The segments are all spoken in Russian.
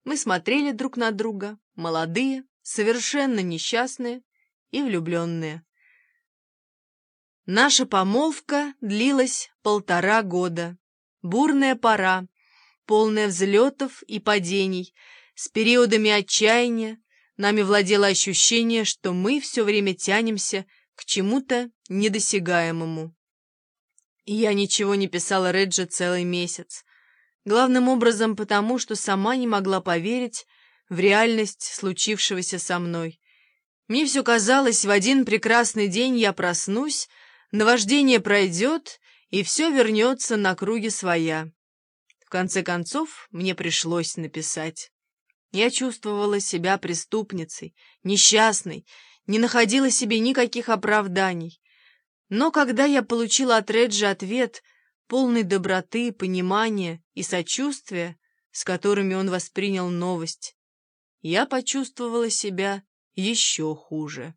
Мы смотрели друг на друга, молодые, совершенно несчастные и влюбленные. Наша помолвка длилась 1,5 года. Бурная пора, полная взлетов и падений, с периодами отчаяния. Нами владело ощущение, что мы все время тянемся к чему-то недосягаемому. И я ничего не писала Реджи целый месяц. Главным образом потому, что сама не могла поверить в реальность случившегося со мной. Мне все казалось, в один прекрасный день я проснусь, наваждение пройдет, и все вернется на круги своя. В конце концов, мне пришлось написать. Я чувствовала себя преступницей, несчастной, не находила себе никаких оправданий. Но когда я получила от Реджи ответ, полный доброты, понимания и сочувствия, с которыми он воспринял новость, я почувствовала себя еще хуже.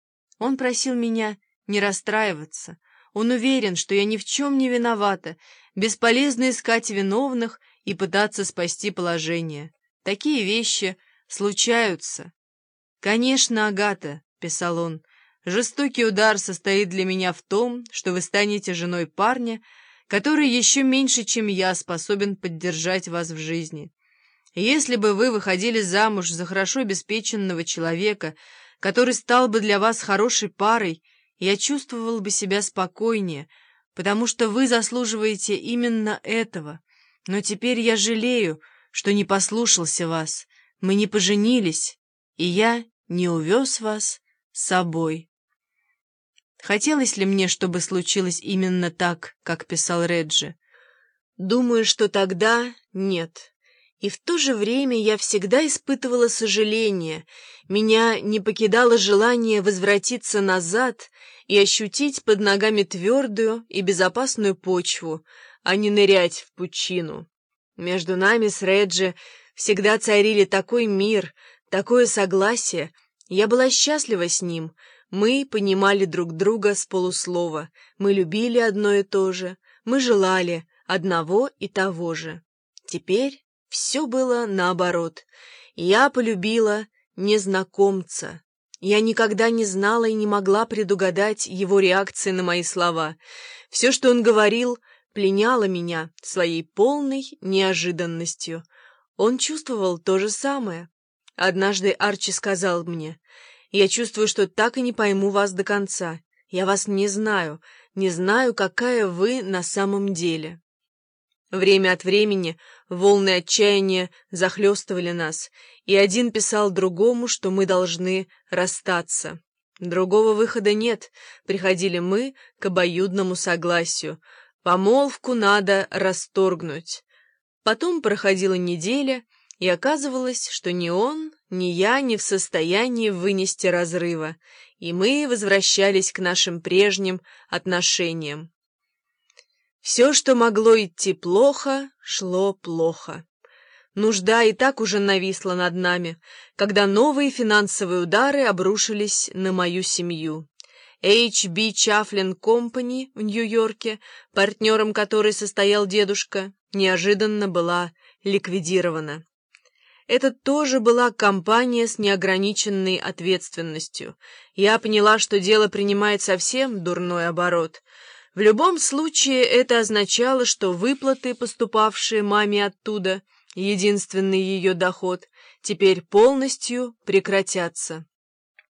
Он просил меня не расстраиваться. Он уверен, что я ни в чем не виновата, бесполезно искать виновных и пытаться спасти положение. Такие вещи случаются. «Конечно, Агата», — писал он, — «жестокий удар состоит для меня в том, что вы станете женой парня, который еще меньше, чем я, способен поддержать вас в жизни. Если бы вы выходили замуж за хорошо обеспеченного человека, который стал бы для вас хорошей парой, я чувствовал бы себя спокойнее, потому что вы заслуживаете именно этого. Но теперь я жалею, что не послушался вас, мы не поженились, и я не увез вас с собой». Хотелось ли мне, чтобы случилось именно так, как писал Реджи? Думаю, что тогда нет. И в то же время я всегда испытывала сожаление, меня не покидало желание возвратиться назад и ощутить под ногами твердую и безопасную почву, а не нырять в пучину. Между нами с Реджи всегда царили такой мир, такое согласие. Я была счастлива с ним. Мы понимали друг друга с полуслова. Мы любили одно и то же. Мы желали одного и того же. Теперь все было наоборот. Я полюбила незнакомца. Я никогда не знала и не могла предугадать его реакции на мои слова. Все, что он говорил, пленяло меня своей полной неожиданностью. Он чувствовал то же самое. Однажды Арчи сказал мне: «Я чувствую, что так и не пойму вас до конца. Я вас не знаю, какая вы на самом деле». Время от времени волны отчаяния захлестывали нас, и один писал другому, что мы должны расстаться. Другого выхода нет, приходили мы к обоюдному согласию. Помолвку надо расторгнуть. Потом проходила неделя, и оказывалось, что ни он, ни я не в состоянии вынести разрыва, и мы возвращались к нашим прежним отношениям. Все, что могло идти плохо, шло плохо. Нужда и так уже нависла над нами, когда новые финансовые удары обрушились на мою семью. H.B. Chafflin Company в Нью-Йорке, партнером которой состоял дедушка, неожиданно была ликвидирована. Это тоже была компания с неограниченной ответственностью. Я поняла, что дело принимает совсем дурной оборот. В любом случае это означало, что выплаты, поступавшие маме оттуда, единственный ее доход, теперь полностью прекратятся.